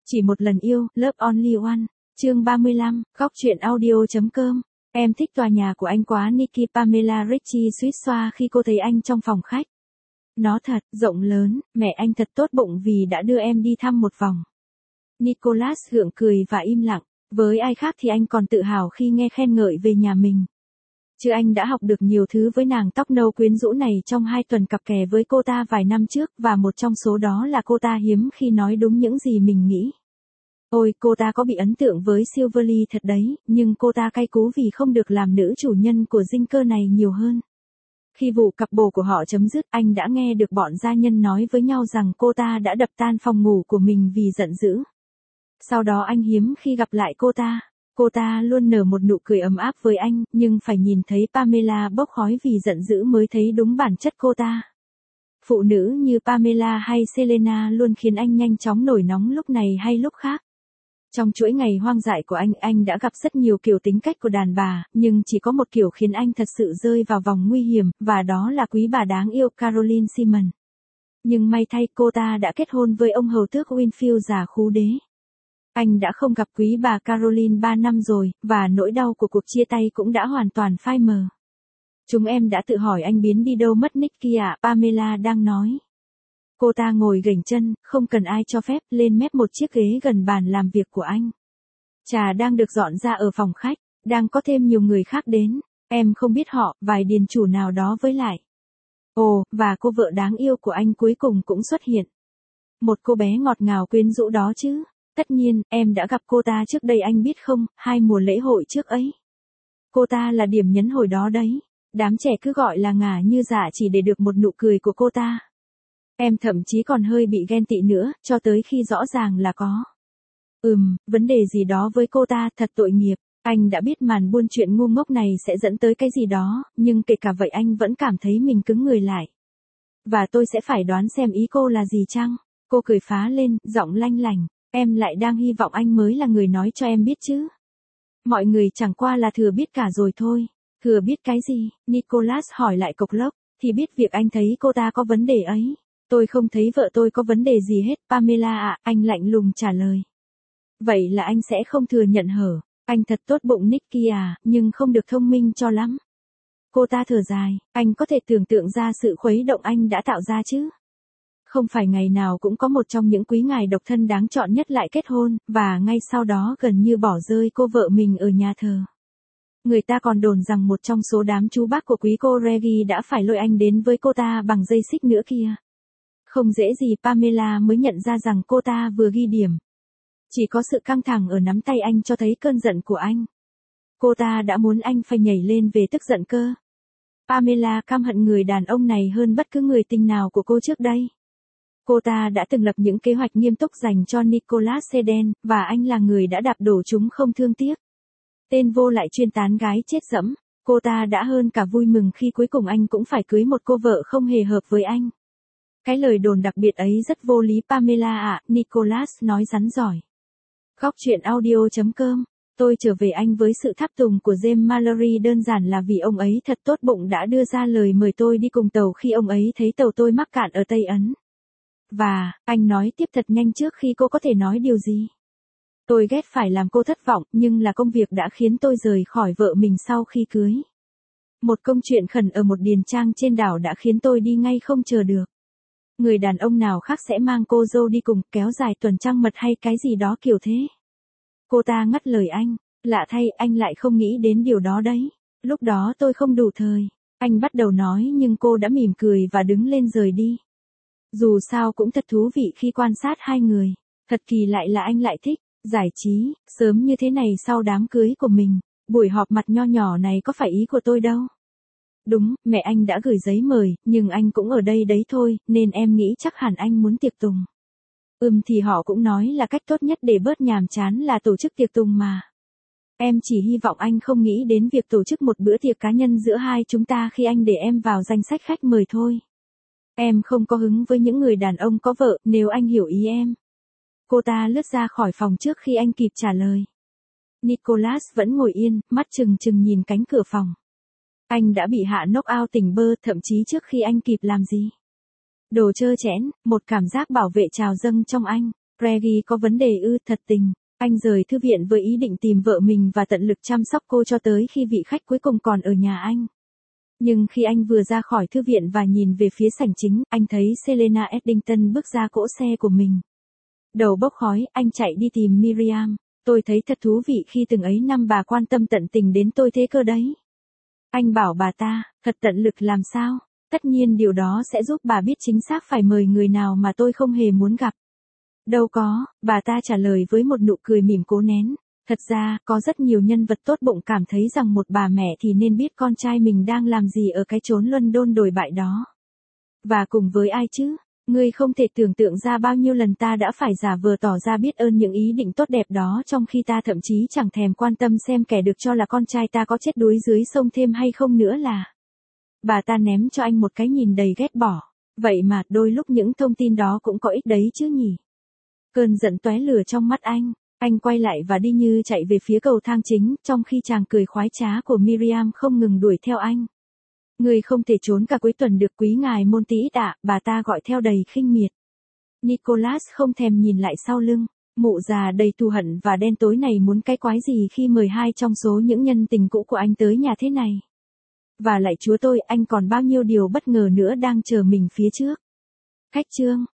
Chỉ một lần yêu, Love Only One, chương 35, góc truyện audio.com. Em thích tòa nhà của anh quá. Nikki Pamela Ritchie suýt xoa khi cô thấy anh trong phòng khách. Nó thật, rộng lớn, mẹ anh thật tốt bụng vì đã đưa em đi thăm một vòng. Nicholas gượng cười và im lặng, với ai khác thì anh còn tự hào khi nghe khen ngợi về nhà mình. Chứ anh đã học được nhiều thứ với nàng tóc nâu quyến rũ này trong 2 tuần cặp kè với cô ta vài năm trước, và một trong số đó là cô ta hiếm khi nói đúng những gì mình nghĩ. Ôi, cô ta có bị ấn tượng với Silverly thật đấy, nhưng cô ta cay cú vì không được làm nữ chủ nhân của dinh cơ này nhiều hơn. Khi vụ cặp bồ của họ chấm dứt, anh đã nghe được bọn gia nhân nói với nhau rằng cô ta đã đập tan phòng ngủ của mình vì giận dữ. Sau đó anh hiếm khi gặp lại cô ta. Cô ta luôn nở một nụ cười ấm áp với anh, nhưng phải nhìn thấy Pamela bốc khói vì giận dữ mới thấy đúng bản chất cô ta. Phụ nữ như Pamela hay Selena luôn khiến anh nhanh chóng nổi nóng lúc này hay lúc khác. Trong chuỗi ngày hoang dại của anh đã gặp rất nhiều kiểu tính cách của đàn bà, nhưng chỉ có một kiểu khiến anh thật sự rơi vào vòng nguy hiểm, và đó là quý bà đáng yêu Caroline Simon. Nhưng may thay cô ta đã kết hôn với ông hầu tước Winfield già khú đế. Anh đã không gặp quý bà Caroline 3 năm rồi, và nỗi đau của cuộc chia tay cũng đã hoàn toàn phai mờ. Chúng em đã tự hỏi anh biến đi đâu mất Nicky ạ, Pamela đang nói. Cô ta ngồi gềnh chân, không cần ai cho phép, lên mép một chiếc ghế gần bàn làm việc của anh. Trà đang được dọn ra ở phòng khách, đang có thêm nhiều người khác đến. Em không biết họ, vài điền chủ nào đó với lại. Ồ, và cô vợ đáng yêu của anh cuối cùng cũng xuất hiện. Một cô bé ngọt ngào quyến rũ đó chứ. Tất nhiên, em đã gặp cô ta trước đây anh biết không, 2 mùa lễ hội trước ấy. Cô ta là điểm nhấn hồi đó đấy. Đám trẻ cứ gọi là ngả như dạ chỉ để được một nụ cười của cô ta. Em thậm chí còn hơi bị ghen tị nữa, cho tới khi rõ ràng là có. Vấn đề gì đó với cô ta, thật tội nghiệp. Anh đã biết màn buôn chuyện ngu ngốc này sẽ dẫn tới cái gì đó, nhưng kể cả vậy anh vẫn cảm thấy mình cứng người lại. Và tôi sẽ phải đoán xem ý cô là gì chăng? Cô cười phá lên, giọng lanh lành. Em lại đang hy vọng anh mới là người nói cho em biết chứ. Mọi người chẳng qua là thừa biết cả rồi thôi. Thừa biết cái gì? Nicholas hỏi lại cộc lốc. Thì biết việc anh thấy cô ta có vấn đề ấy. Tôi không thấy vợ tôi có vấn đề gì hết, Pamela ạ, anh lạnh lùng trả lời. Vậy là anh sẽ không thừa nhận hở. Anh thật tốt bụng Nicky à, nhưng không được thông minh cho lắm. Cô ta thở dài, anh có thể tưởng tượng ra sự khuấy động anh đã tạo ra chứ. Không phải ngày nào cũng có một trong những quý ngài độc thân đáng chọn nhất lại kết hôn, và ngay sau đó gần như bỏ rơi cô vợ mình ở nhà thờ. Người ta còn đồn rằng một trong số đám chú bác của quý cô Reggie đã phải lôi anh đến với cô ta bằng dây xích nữa kia. Không dễ gì Pamela mới nhận ra rằng cô ta vừa ghi điểm. Chỉ có sự căng thẳng ở nắm tay anh cho thấy cơn giận của anh. Cô ta đã muốn anh phải nhảy lên về tức giận cơ. Pamela căm hận người đàn ông này hơn bất cứ người tình nào của cô trước đây. Cô ta đã từng lập những kế hoạch nghiêm túc dành cho Nicholas Sedan, và anh là người đã đạp đổ chúng không thương tiếc. Tên vô lại chuyên tán gái chết dẫm, cô ta đã hơn cả vui mừng khi cuối cùng anh cũng phải cưới một cô vợ không hề hợp với anh. Cái lời đồn đặc biệt ấy rất vô lý Pamela ạ, Nicholas nói rắn giỏi. Góc truyện audio.com, tôi trở về anh với sự tháp tùng của James Mallory đơn giản là vì ông ấy thật tốt bụng đã đưa ra lời mời tôi đi cùng tàu khi ông ấy thấy tàu tôi mắc cạn ở Tây Ấn. Và, anh nói tiếp thật nhanh trước khi cô có thể nói điều gì. Tôi ghét phải làm cô thất vọng, nhưng là công việc đã khiến tôi rời khỏi vợ mình sau khi cưới. Một công chuyện khẩn ở một điền trang trên đảo đã khiến tôi đi ngay không chờ được. Người đàn ông nào khác sẽ mang cô dâu đi cùng, kéo dài tuần trăng mật hay cái gì đó kiểu thế. Cô ta ngắt lời anh, lạ thay anh lại không nghĩ đến điều đó đấy. Lúc đó tôi không đủ thời. Anh bắt đầu nói nhưng cô đã mỉm cười và đứng lên rời đi. Dù sao cũng thật thú vị khi quan sát hai người. Thật kỳ lại là anh lại thích giải trí, sớm như thế này sau đám cưới của mình. Buổi họp mặt nho nhỏ này có phải ý của tôi đâu. Đúng, mẹ anh đã gửi giấy mời, nhưng anh cũng ở đây đấy thôi, nên em nghĩ chắc hẳn anh muốn tiệc tùng. Thì họ cũng nói là cách tốt nhất để bớt nhàm chán là tổ chức tiệc tùng mà. Em chỉ hy vọng anh không nghĩ đến việc tổ chức một bữa tiệc cá nhân giữa hai chúng ta khi anh để em vào danh sách khách mời thôi. Em không có hứng với những người đàn ông có vợ, nếu anh hiểu ý em. Cô ta lướt ra khỏi phòng trước khi anh kịp trả lời. Nicholas vẫn ngồi yên, mắt trừng trừng nhìn cánh cửa phòng. Anh đã bị hạ knock out tỉnh bơ, thậm chí trước khi anh kịp làm gì. Đồ trơ trẽn, một cảm giác bảo vệ trào dâng trong anh. Reggie có vấn đề ư? Thật tình, anh rời thư viện với ý định tìm vợ mình và tận lực chăm sóc cô cho tới khi vị khách cuối cùng còn ở nhà anh. Nhưng khi anh vừa ra khỏi thư viện và nhìn về phía sảnh chính, anh thấy Selena Eddington bước ra cỗ xe của mình. Đầu bốc khói, anh chạy đi tìm Miriam. Tôi thấy thật thú vị khi từng ấy năm bà quan tâm tận tình đến tôi thế cơ đấy. Anh bảo bà ta, thật tận lực làm sao? Tất nhiên điều đó sẽ giúp bà biết chính xác phải mời người nào mà tôi không hề muốn gặp. Đâu có, bà ta trả lời với một nụ cười mỉm cố nén. Thật ra, có rất nhiều nhân vật tốt bụng cảm thấy rằng một bà mẹ thì nên biết con trai mình đang làm gì ở cái chốn London đồi bại đó. Và cùng với ai chứ? Ngươi không thể tưởng tượng ra bao nhiêu lần ta đã phải giả vờ tỏ ra biết ơn những ý định tốt đẹp đó trong khi ta thậm chí chẳng thèm quan tâm xem kẻ được cho là con trai ta có chết đuối dưới sông thêm hay không nữa là. Bà ta ném cho anh một cái nhìn đầy ghét bỏ. Vậy mà, đôi lúc những thông tin đó cũng có ích đấy chứ nhỉ? Cơn giận tóe lửa trong mắt anh quay lại và đi như chạy về phía cầu thang chính, trong khi chàng cười khoái trá của Miriam không ngừng đuổi theo anh. Người không thể trốn cả cuối tuần được quý ngài Monty ạ, bà ta gọi theo đầy khinh miệt. Nicholas không thèm nhìn lại sau lưng, mụ già đầy thù hận và đen tối này muốn cái quái gì khi mời hai trong số những nhân tình cũ của anh tới nhà thế này. Và lại chúa tôi, anh còn bao nhiêu điều bất ngờ nữa đang chờ mình phía trước. Khách trương,